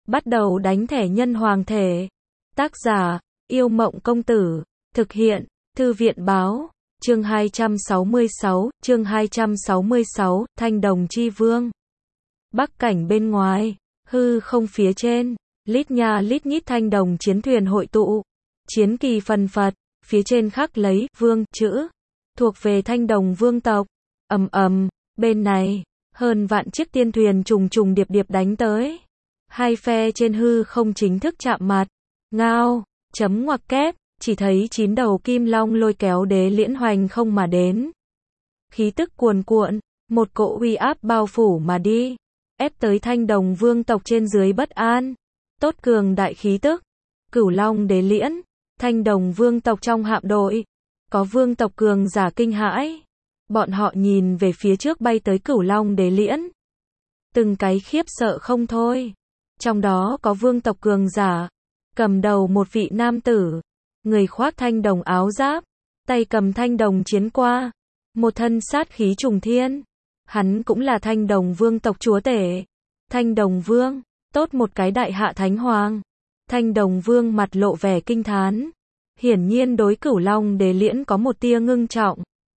Bắt đầu đánh thẻ nhân hoàng thể. Tác giả, Yêu Mộng Công Tử. Thực hiện, Thư viện Báo. Chương 266, Thanh Đồng Chi Vương. Bắc cảnh bên ngoài, hư không phía trên, lít nha lít nhít thanh đồng chiến thuyền hội tụ. Chiến kỳ phần phật, phía trên khắc lấy vương chữ, thuộc về thanh đồng vương tộc. Ầm ầm, bên này, hơn vạn chiếc tiên thuyền trùng trùng điệp điệp đánh tới. Hai phe trên hư không chính thức chạm mặt. Ngao, chấm ngoặc kép, chỉ thấy 9 đầu kim long lôi kéo đế liễn hoành không mà đến. Khí tức cuồn cuộn, một cỗ uy áp bao phủ mà đi, ép tới thanh đồng vương tộc trên dưới bất an. Tốt cường đại khí tức. Cửu long đế liễn, thanh đồng vương tộc trong hạm đội, có vương tộc cường giả kinh hãi. Bọn họ nhìn về phía trước bay tới cửu long đế liễn, từng cái khiếp sợ không thôi. Trong đó có vương tộc cường giả, cầm đầu một vị nam tử, người khoác thanh đồng áo giáp, tay cầm thanh đồng chiến qua, một thân sát khí trùng thiên. Hắn cũng là thanh đồng vương tộc chúa tể. Thanh đồng vương, tốt một cái đại hạ thánh hoàng. Thanh đồng vương mặt lộ vẻ kinh thán. Hiển nhiên đối cửu long đế liễn có một tia ngưng trọng.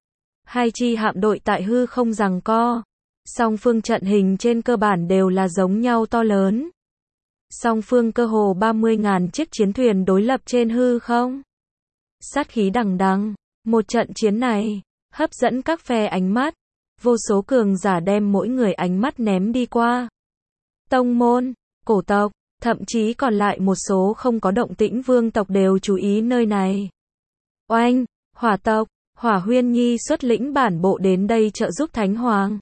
Hai chi hạm đội tại hư không giằng co. Song phương trận hình trên cơ bản đều là giống nhau to lớn. Song phương cơ hồ 30.000 chiếc chiến thuyền đối lập trên hư không. Sát khí đằng đằng, một trận chiến này, hấp dẫn các phe ánh mắt. Vô số cường giả đem mỗi người ánh mắt ném đi qua. Tông môn, cổ tộc, thậm chí còn lại một số không có động tĩnh vương tộc đều chú ý nơi này. Oanh, hỏa tộc, Hỏa Huyên Nhi xuất lĩnh bản bộ đến đây trợ giúp Thánh Hoàng.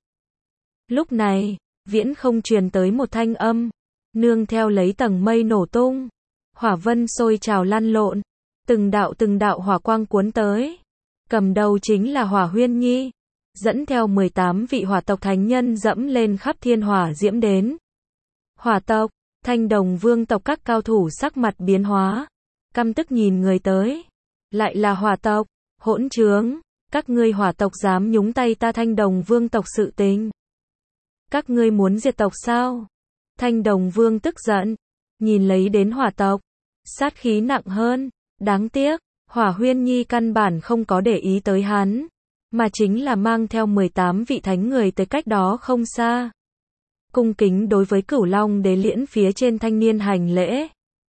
Lúc này, viễn không truyền tới một thanh âm, nương theo lấy tầng mây nổ tung. Hỏa vân sôi trào lăn lộn, từng đạo hỏa quang cuốn tới. Cầm đầu chính là Hỏa Huyên Nhi, dẫn theo 18 vị hỏa tộc thánh nhân dẫm lên khắp thiên hỏa diễm đến. Hỏa tộc, thanh đồng vương tộc các cao thủ sắc mặt biến hóa, căm tức nhìn người tới. Lại là hỏa tộc, hỗn trướng, các ngươi hỏa tộc dám nhúng tay ta thanh đồng vương tộc sự tình. Các ngươi muốn diệt tộc sao? Thanh đồng vương tức giận, nhìn lấy đến hỏa tộc, sát khí nặng hơn. Đáng tiếc, Hỏa Huyên Nhi căn bản không có để ý tới hắn, mà chính là mang theo 18 vị thánh người tới cách đó không xa. Cung kính đối với cửu long đế liễn phía trên thanh niên hành lễ.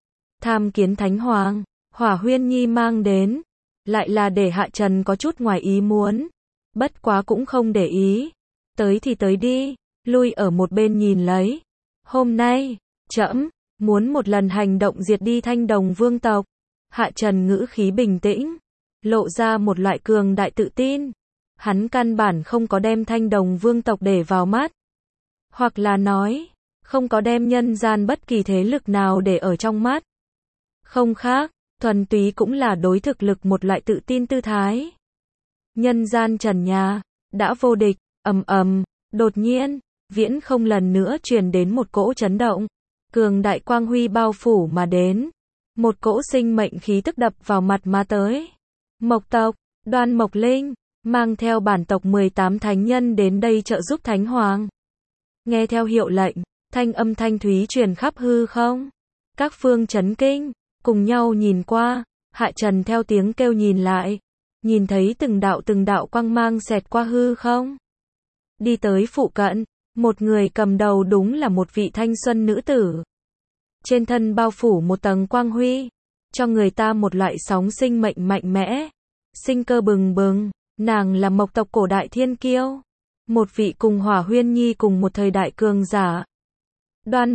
Tham kiến Thánh Hoàng, Hỏa Huyên Nhi mang đến, lại là để Hạ Trần có chút ngoài ý muốn. Bất quá cũng không để ý. Tới thì tới đi, lui ở một bên nhìn lấy. Hôm nay, trẫm muốn một lần hành động diệt đi thanh đồng vương tộc. Hạ Trần ngữ khí bình tĩnh, lộ ra một loại cường đại tự tin. Hắn căn bản không có đem thanh đồng vương tộc để vào mắt. Hoặc là nói, không có đem nhân gian bất kỳ thế lực nào để ở trong mắt. Không khác, thuần túy cũng là đối thực lực một loại tự tin tư thái. Nhân gian trần nhà, đã vô địch, ầm ầm, đột nhiên, viễn không lần nữa truyền đến một cỗ chấn động. Cường đại quang huy bao phủ mà đến. Một cỗ sinh mệnh khí tức đập vào mặt mà tới. Mộc tộc, Đoan Mộc Linh, mang theo bản tộc 18 thánh nhân đến đây trợ giúp Thánh Hoàng. Nghe theo hiệu lệnh, thanh âm thanh thúy truyền khắp hư không. Các phương chấn kinh, cùng nhau nhìn qua. Hạ Trần theo tiếng kêu nhìn lại, nhìn thấy từng đạo quang mang xẹt qua hư không. Đi tới phụ cận, một người cầm đầu đúng là một vị thanh xuân nữ tử. Trên thân bao phủ một tầng quang huy, cho người ta một loại sóng sinh mệnh mạnh mẽ, sinh cơ bừng bừng. Nàng là Mộc tộc cổ đại thiên kiêu, một vị cùng Hỏa Huyên Nhi cùng một thời đại cường giả. Đoan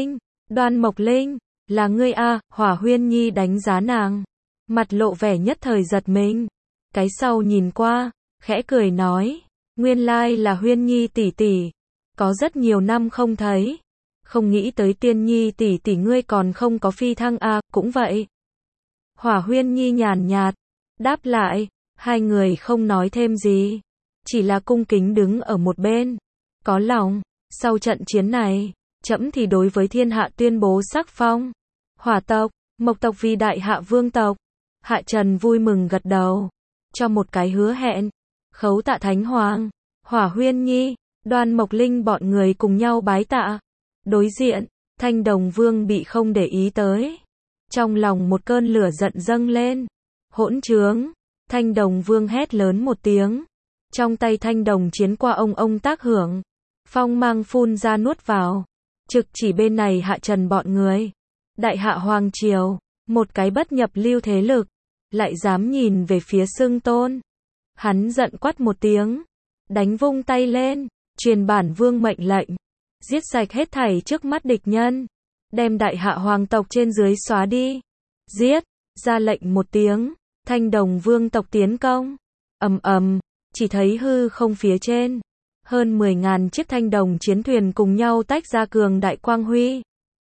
Mộc Linh, là ngươi a? Hỏa Huyên Nhi đánh giá nàng, mặt lộ vẻ nhất thời giật mình. Cái sau nhìn qua, khẽ cười nói, nguyên lai là Huyên Nhi tỷ tỷ, có rất nhiều năm không thấy. Không nghĩ tới Tiên Nhi tỷ tỷ ngươi còn không có phi thăng a? Cũng vậy. Hỏa Huyên Nhi nhàn nhạt đáp lại. Hai người không nói thêm gì, chỉ là cung kính đứng ở một bên. Có lòng, sau trận chiến này, trẫm thì đối với thiên hạ tuyên bố sắc phong. Hỏa tộc, Mộc tộc vì đại hạ vương tộc. Hạ Trần vui mừng gật đầu, cho một cái hứa hẹn. Khấu tạ Thánh Hoàng, Hỏa Huyên Nhi, Đoan Mộc Linh bọn người cùng nhau bái tạ. Đối diện, Thanh Đồng Vương bị không để ý tới. Trong lòng một cơn lửa giận dâng lên. Hỗn trướng! Thanh Đồng Vương hét lớn một tiếng. Trong tay thanh đồng chiến qua ông tác hưởng. Phong mang phun ra nuốt vào. Trực chỉ bên này Hạ Trần bọn người. Đại hạ Hoàng Triều, một cái bất nhập lưu thế lực, lại dám nhìn về phía Xưng Tôn. Hắn giận quát một tiếng, đánh vung tay lên, truyền bản vương mệnh lệnh, giết sạch hết thảy trước mắt địch nhân, đem đại hạ hoàng tộc trên dưới xóa đi. Giết, ra lệnh một tiếng, Thanh Đồng Vương tộc tiến công. Ầm ầm, chỉ thấy hư không phía trên, hơn 10.000 chiếc thanh đồng chiến thuyền cùng nhau tách ra cường đại quang huy.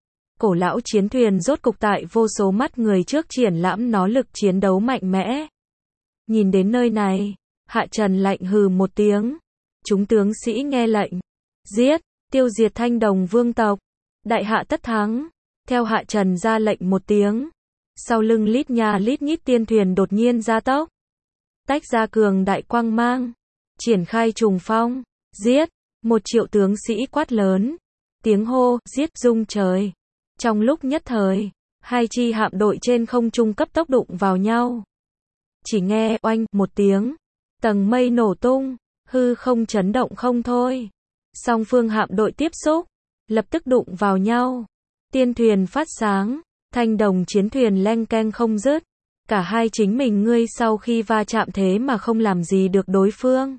Cổ lão chiến thuyền rốt cục tại vô số mắt người trước triển lãm nó lực chiến đấu mạnh mẽ. Nhìn đến nơi này, Hạ Trần lạnh hừ một tiếng. Chúng tướng sĩ nghe lệnh. Giết, tiêu diệt Thanh Đồng Vương tộc. Đại hạ tất thắng. Theo Hạ Trần ra lệnh một tiếng. Sau lưng lít nha lít nhít tiên thuyền đột nhiên gia tốc. Tách ra cường đại quang mang. Triển khai trùng phong. Giết, 1 triệu tướng sĩ quát lớn. Tiếng hô, giết rung trời. Trong lúc nhất thời, hai chi hạm đội trên không trung cấp tốc đụng vào nhau. Chỉ nghe oanh một tiếng, tầng mây nổ tung, hư không chấn động không thôi. Song phương hạm đội tiếp xúc, lập tức đụng vào nhau. Tiên thuyền phát sáng, thanh đồng chiến thuyền leng keng không dứt. Cả hai chính mình ngươi sau khi va chạm thế mà không làm gì được đối phương.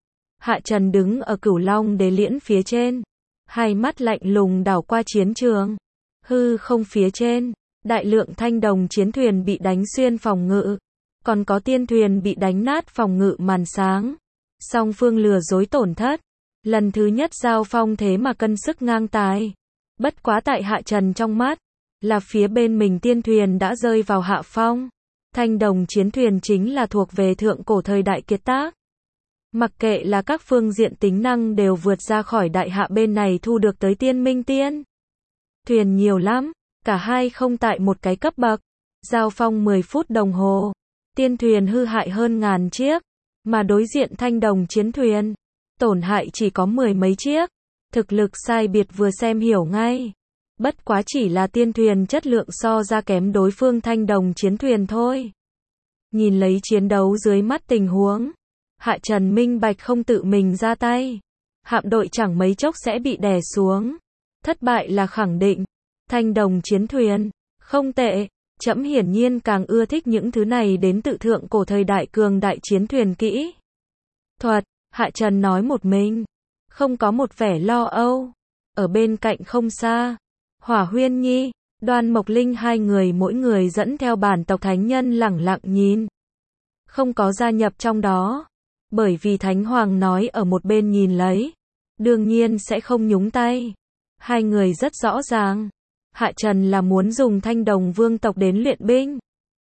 Hạ Trần đứng ở Cửu Long Đế liễn phía trên, hai mắt lạnh lùng đảo qua chiến trường. Hư không phía trên, đại lượng thanh đồng chiến thuyền bị đánh xuyên phòng ngự, còn có tiên thuyền bị đánh nát phòng ngự màn sáng. Song phương lừa dối tổn thất, lần thứ nhất giao phong thế mà cân sức ngang tài. Bất quá tại Hạ Trần trong mắt, là phía bên mình tiên thuyền đã rơi vào hạ phong. Thanh đồng chiến thuyền chính là thuộc về thượng cổ thời đại kiệt tác. Mặc kệ là các phương diện tính năng đều vượt ra khỏi đại hạ bên này thu được tới tiên minh tiên. Thuyền nhiều lắm, cả hai không tại một cái cấp bậc. Giao phong 10 phút đồng hồ, tiên thuyền hư hại hơn 1000 chiếc, mà đối diện thanh đồng chiến thuyền, tổn hại chỉ có 10 mấy chiếc. Thực lực sai biệt vừa xem hiểu ngay. Bất quá chỉ là tiên thuyền chất lượng so ra kém đối phương thanh đồng chiến thuyền thôi. Nhìn lấy chiến đấu dưới mắt tình huống, Hạ Trần minh bạch không tự mình ra tay, hạm đội chẳng mấy chốc sẽ bị đè xuống. Thất bại là khẳng định. Thanh đồng chiến thuyền, không tệ. Trẫm hiển nhiên càng ưa thích những thứ này đến tự thượng cổ thời đại cường đại chiến thuyền kỹ thuật. Hạ Trần nói một mình, không có một vẻ lo âu. Ở bên cạnh không xa, Hỏa Huyên Nhi, Đoan Mộc Linh hai người mỗi người dẫn theo bản tộc thánh nhân lẳng lặng nhìn, không có gia nhập trong đó, bởi vì Thánh Hoàng nói ở một bên nhìn lấy, đương nhiên sẽ không nhúng tay. Hai người rất rõ ràng, Hạ Trần là muốn dùng Thanh Đồng Vương tộc đến luyện binh.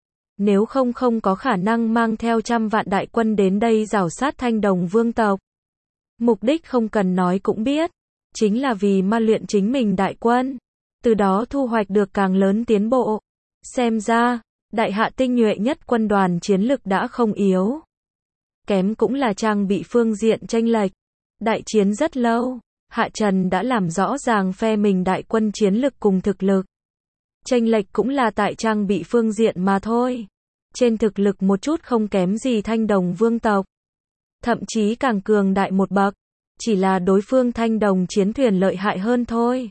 Nếu không có khả năng mang theo 100 vạn đại quân đến đây rảo sát Thanh Đồng Vương tộc. Mục đích không cần nói cũng biết, chính là vì ma luyện chính mình đại quân, từ đó thu hoạch được càng lớn tiến bộ. Xem ra, đại hạ tinh nhuệ nhất quân đoàn chiến lực đã không yếu. Kém cũng là trang bị phương diện chênh lệch. Đại chiến rất lâu, Hạ Trần đã làm rõ ràng phe mình đại quân chiến lực cùng thực lực. Chênh lệch cũng là tại trang bị phương diện mà thôi. Trên thực lực một chút không kém gì Thanh Đồng Vương tộc. Thậm chí càng cường đại một bậc. Chỉ là đối phương Thanh Đồng chiến thuyền lợi hại hơn thôi.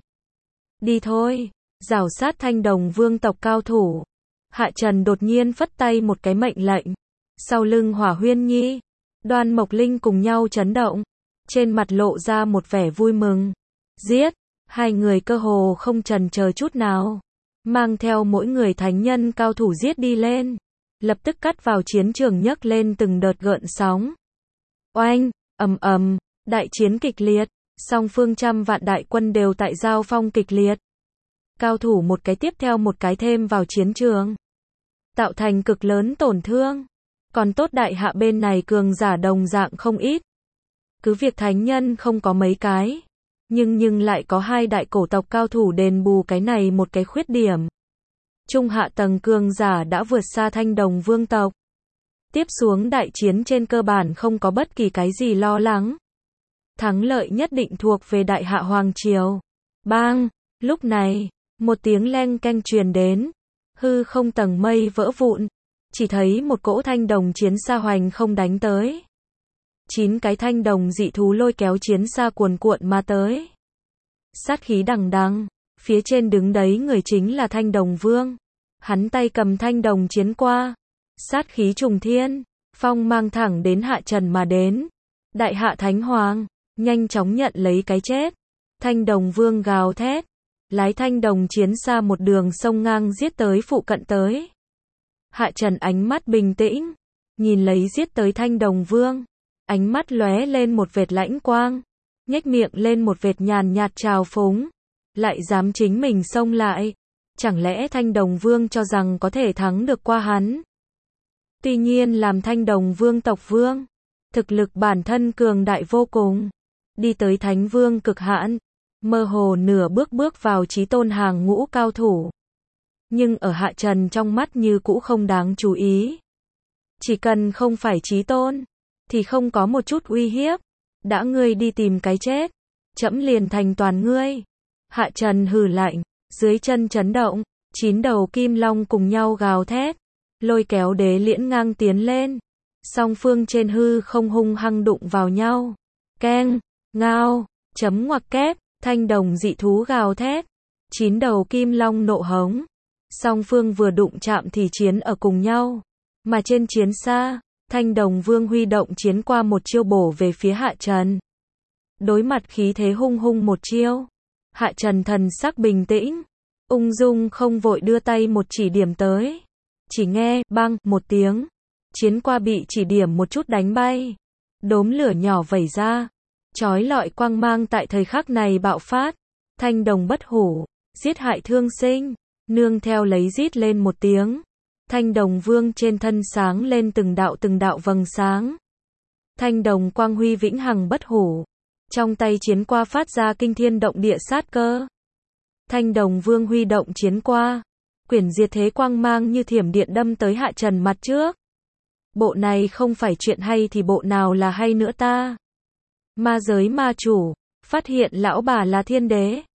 Đi thôi, rảo sát Thanh Đồng Vương tộc cao thủ. Hạ Trần đột nhiên phất tay một cái mệnh lệnh. Sau lưng Hỏa Huyên Nhi, Đoan Mộc Linh cùng nhau chấn động. Trên mặt lộ ra một vẻ vui mừng. Giết, hai người cơ hồ không chần chờ chút nào. Mang theo mỗi người thánh nhân cao thủ giết đi lên. Lập tức cắt vào chiến trường nhấc lên từng đợt gợn sóng. Oanh, ầm ầm, đại chiến kịch liệt. Song phương 100 vạn đại quân đều tại giao phong kịch liệt. Cao thủ một cái tiếp theo một cái thêm vào chiến trường, tạo thành cực lớn tổn thương. Còn tốt đại hạ bên này cường giả đồng dạng không ít. Cứ việc thánh nhân không có mấy cái, nhưng lại có 2 đại cổ tộc cao thủ đền bù cái này một cái khuyết điểm. Trung hạ tầng cường giả đã vượt xa Thanh Đồng Vương tộc. Tiếp xuống đại chiến trên cơ bản không có bất kỳ cái gì lo lắng. Thắng lợi nhất định thuộc về đại hạ Hoàng Triều. Bang! Lúc này, một tiếng leng keng truyền đến, hư không tầng mây vỡ vụn, chỉ thấy một cỗ thanh đồng chiến xa hoành không đánh tới. 9 cái thanh đồng dị thú lôi kéo chiến xa cuồn cuộn mà tới. Sát khí đằng đằng, phía trên đứng đấy người chính là Thanh Đồng Vương. Hắn tay cầm thanh đồng chiến qua, sát khí trùng thiên, phong mang thẳng đến Hạ Trần mà đến. Đại Hạ Thánh Hoàng, nhanh chóng nhận lấy cái chết. Thanh Đồng Vương gào thét, lái thanh đồng chiến xa một đường sông ngang giết tới phụ cận tới. Hạ Trần ánh mắt bình tĩnh, nhìn lấy giết tới Thanh Đồng Vương, ánh mắt lóe lên một vệt lãnh quang, nhếch miệng lên một vệt nhàn nhạt trào phúng, lại dám chính mình xông lại, chẳng lẽ Thanh Đồng Vương cho rằng có thể thắng được qua hắn? Tuy nhiên làm Thanh Đồng Vương tộc vương, thực lực bản thân cường đại vô cùng, đi tới Thánh Vương cực hạn, mơ hồ nửa bước bước vào chí tôn hàng ngũ cao thủ. Nhưng ở Hạ Trần trong mắt như cũ không đáng chú ý. Chỉ cần không phải chí tôn, thì không có một chút uy hiếp. Đã ngươi đi tìm cái chết, trẫm liền thành toàn ngươi. Hạ Trần hừ lạnh, dưới chân chấn động, 9 đầu kim long cùng nhau gào thét, lôi kéo đế liễn ngang tiến lên. Song phương trên hư không hung hăng đụng vào nhau. Keng, ngao, chấm ngoặc kép, thanh đồng dị thú gào thét. 9 đầu kim long nộ hống. Song phương vừa đụng chạm thì chiến ở cùng nhau. Mà trên chiến xa, Thanh Đồng Vương huy động chiến qua một chiêu bổ về phía Hạ Trần. Đối mặt khí thế hung hung một chiêu. Hạ Trần thần sắc bình tĩnh, ung dung không vội đưa tay một chỉ điểm tới. Chỉ nghe, bang, một tiếng. Chiến qua bị chỉ điểm một chút đánh bay. Đốm lửa nhỏ vẩy ra. Chói lọi quang mang tại thời khắc này bạo phát. Thanh đồng bất hủ, giết hại thương sinh. Nương theo lấy rít lên một tiếng. Thanh Đồng Vương trên thân sáng lên từng đạo vầng sáng. Thanh đồng quang huy vĩnh hằng bất hủ. Trong tay chiến qua phát ra kinh thiên động địa sát cơ. Thanh Đồng Vương huy động chiến qua, quyển diệt thế quang mang như thiểm điện đâm tới Hạ Trần mặt trước. Bộ này không phải chuyện hay thì bộ nào là hay nữa ta? Ma giới ma chủ, phát hiện lão bà là thiên đế.